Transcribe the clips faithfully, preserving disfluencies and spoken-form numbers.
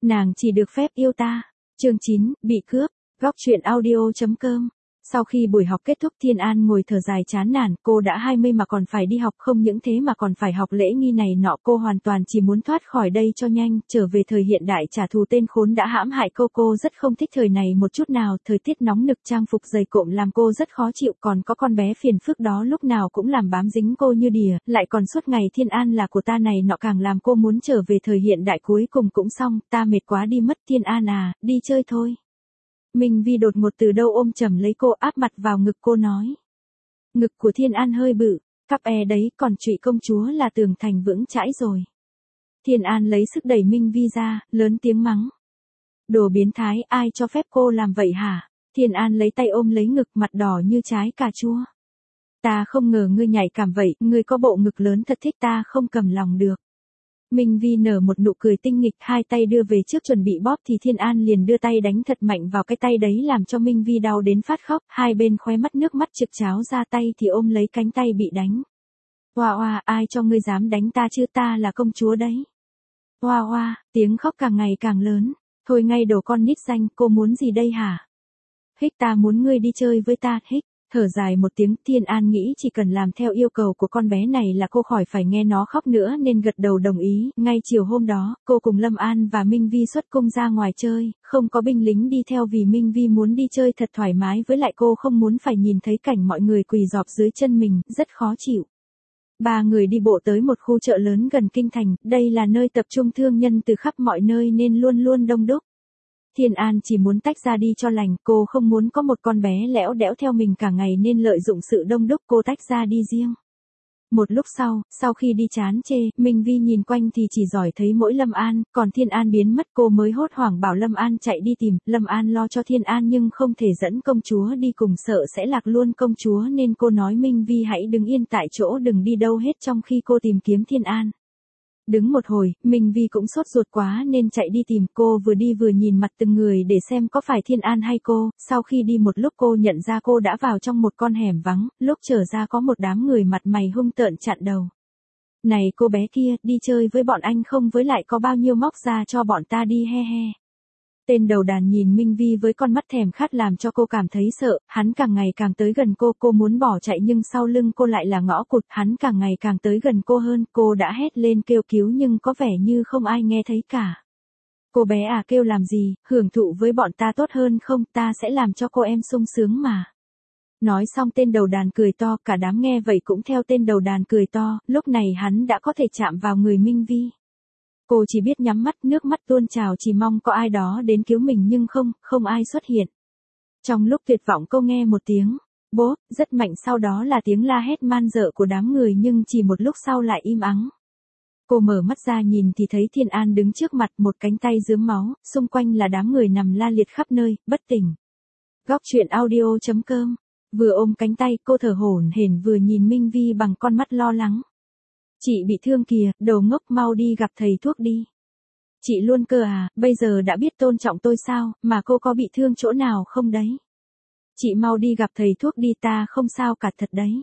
Nàng chỉ được phép yêu ta. Chương chín, bị cướp. Góc truyện audio chấm com. Sau khi buổi học kết thúc, Thiên An ngồi thở dài chán nản, cô đã hai mươi mà còn phải đi học, không những thế mà còn phải học lễ nghi này nọ, cô hoàn toàn chỉ muốn thoát khỏi đây cho nhanh, trở về thời hiện đại trả thù tên khốn đã hãm hại cô. Cô rất không thích thời này một chút nào, thời tiết nóng nực, trang phục dày cộm làm cô rất khó chịu, còn có con bé phiền phức đó lúc nào cũng làm bám dính cô như đìa, lại còn suốt ngày Thiên An là của ta này nọ, càng làm cô muốn trở về thời hiện đại. Cuối cùng cũng xong, ta mệt quá đi mất. Thiên An à, đi chơi thôi. Minh Vi đột ngột từ đâu ôm chầm lấy cô, áp mặt vào ngực cô nói. Ngực của Thiên An hơi bự, cắp e đấy, còn trụy công chúa là tường thành vững chãi rồi. Thiên An lấy sức đẩy Minh Vi ra, lớn tiếng mắng. Đồ biến thái, ai cho phép cô làm vậy hả? Thiên An lấy tay ôm lấy ngực, mặt đỏ như trái cà chua. Ta không ngờ ngươi nhạy cảm vậy, ngươi có bộ ngực lớn thật thích, ta không cầm lòng được. Minh Vi nở một nụ cười tinh nghịch, hai tay đưa về trước chuẩn bị bóp thì Thiên An liền đưa tay đánh thật mạnh vào cái tay đấy, làm cho Minh Vi đau đến phát khóc, hai bên khóe mắt nước mắt trực tráo ra, tay thì ôm lấy cánh tay bị đánh. Oa oa, ai cho ngươi dám đánh ta chứ, ta là công chúa đấy. Oa oa, tiếng khóc càng ngày càng lớn. Thôi ngay đồ con nít danh, cô muốn gì đây hả? Hích, ta muốn ngươi đi chơi với ta. Hích. Thở dài một tiếng, Thiên An nghĩ chỉ cần làm theo yêu cầu của con bé này là cô khỏi phải nghe nó khóc nữa nên gật đầu đồng ý. Ngay chiều hôm đó, cô cùng Lâm An và Minh Vi xuất cung ra ngoài chơi, không có binh lính đi theo vì Minh Vi muốn đi chơi thật thoải mái, với lại cô không muốn phải nhìn thấy cảnh mọi người quỳ rọp dưới chân mình, rất khó chịu. Ba người đi bộ tới một khu chợ lớn gần kinh thành, đây là nơi tập trung thương nhân từ khắp mọi nơi nên luôn luôn đông đúc. Thiên An chỉ muốn tách ra đi cho lành, cô không muốn có một con bé lẽo đẽo theo mình cả ngày nên lợi dụng sự đông đúc, cô tách ra đi riêng. Một lúc sau, sau khi đi chán chê, Minh Vi nhìn quanh thì chỉ giỏi thấy mỗi Lâm An, còn Thiên An biến mất, cô mới hốt hoảng bảo Lâm An chạy đi tìm. Lâm An lo cho Thiên An nhưng không thể dẫn công chúa đi cùng, sợ sẽ lạc luôn công chúa nên cô nói Minh Vi hãy đứng yên tại chỗ đừng đi đâu hết trong khi cô tìm kiếm Thiên An. Đứng một hồi, Minh Vi cũng sốt ruột quá nên chạy đi tìm, cô vừa đi vừa nhìn mặt từng người để xem có phải Thiên An hay cô. Sau khi đi một lúc cô nhận ra cô đã vào trong một con hẻm vắng, lúc trở ra có một đám người mặt mày hung tợn chặn đầu. Này cô bé kia, đi chơi với bọn anh không, với lại có bao nhiêu móc ra cho bọn ta đi, he he. Tên đầu đàn nhìn Minh Vi với con mắt thèm khát làm cho cô cảm thấy sợ, hắn càng ngày càng tới gần cô, cô muốn bỏ chạy nhưng sau lưng cô lại là ngõ cụt, hắn càng ngày càng tới gần cô hơn, cô đã hét lên kêu cứu nhưng có vẻ như không ai nghe thấy cả. Cô bé à, kêu làm gì, hưởng thụ với bọn ta tốt hơn không, ta sẽ làm cho cô em sung sướng mà. Nói xong tên đầu đàn cười to, cả đám nghe vậy cũng theo tên đầu đàn cười to, lúc này hắn đã có thể chạm vào người Minh Vi. Cô chỉ biết nhắm mắt, nước mắt tuôn trào, chỉ mong có ai đó đến cứu mình nhưng không, không ai xuất hiện. Trong lúc tuyệt vọng cô nghe một tiếng bốp rất mạnh, sau đó là tiếng la hét man dợ của đám người nhưng chỉ một lúc sau lại im ắng. Cô mở mắt ra nhìn thì thấy Thiên An đứng trước mặt, một cánh tay rướm máu, xung quanh là đám người nằm la liệt khắp nơi, bất tỉnh. Góc truyện audio chấm com. Vừa ôm cánh tay, cô thở hổn hển vừa nhìn Minh Vi bằng con mắt lo lắng. Chị bị thương kìa, đầu ngốc, mau đi gặp thầy thuốc đi. Chị luôn cơ à, bây giờ đã biết tôn trọng tôi sao, mà cô có bị thương chỗ nào không đấy? Chị mau đi gặp thầy thuốc đi, ta không sao cả thật đấy.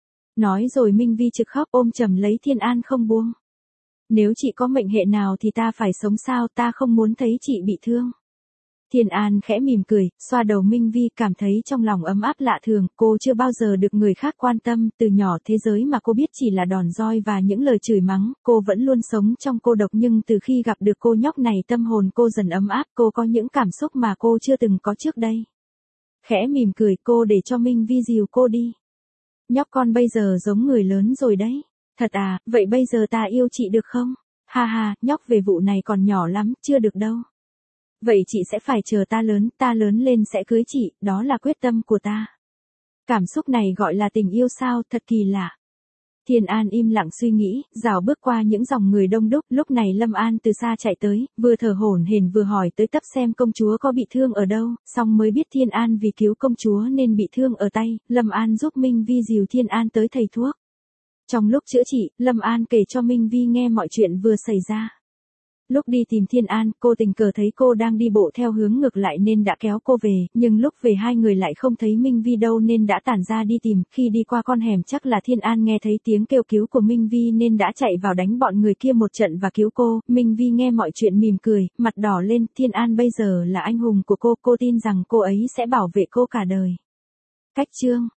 Nói rồi Minh Vi trực khóc ôm chầm lấy Thiên An không buông. Nếu chị có mệnh hệ nào thì ta phải sống sao, ta không muốn thấy chị bị thương. Thiên An khẽ mỉm cười, xoa đầu Minh Vi, cảm thấy trong lòng ấm áp lạ thường, cô chưa bao giờ được người khác quan tâm, từ nhỏ thế giới mà cô biết chỉ là đòn roi và những lời chửi mắng, cô vẫn luôn sống trong cô độc nhưng từ khi gặp được cô nhóc này tâm hồn cô dần ấm áp, cô có những cảm xúc mà cô chưa từng có trước đây. Khẽ mỉm cười cô để cho Minh Vi dìu cô đi. Nhóc con bây giờ giống người lớn rồi đấy. Thật à, vậy bây giờ ta yêu chị được không? Ha ha, nhóc về vụ này còn nhỏ lắm, chưa được đâu. Vậy chị sẽ phải chờ ta lớn, ta lớn lên sẽ cưới chị, đó là quyết tâm của ta. Cảm xúc này gọi là tình yêu sao, thật kỳ lạ. Thiên An im lặng suy nghĩ, rảo bước qua những dòng người đông đúc, lúc này Lâm An từ xa chạy tới, vừa thở hổn hển vừa hỏi tới tấp xem công chúa có bị thương ở đâu, xong mới biết Thiên An vì cứu công chúa nên bị thương ở tay, Lâm An giúp Minh Vi dìu Thiên An tới thầy thuốc. Trong lúc chữa trị, Lâm An kể cho Minh Vi nghe mọi chuyện vừa xảy ra. Lúc đi tìm Thiên An, cô tình cờ thấy cô đang đi bộ theo hướng ngược lại nên đã kéo cô về, nhưng lúc về hai người lại không thấy Minh Vi đâu nên đã tản ra đi tìm, khi đi qua con hẻm chắc là Thiên An nghe thấy tiếng kêu cứu của Minh Vi nên đã chạy vào đánh bọn người kia một trận và cứu cô. Minh Vi nghe mọi chuyện mỉm cười, mặt đỏ lên, Thiên An bây giờ là anh hùng của cô, cô tin rằng cô ấy sẽ bảo vệ cô cả đời. Cách chương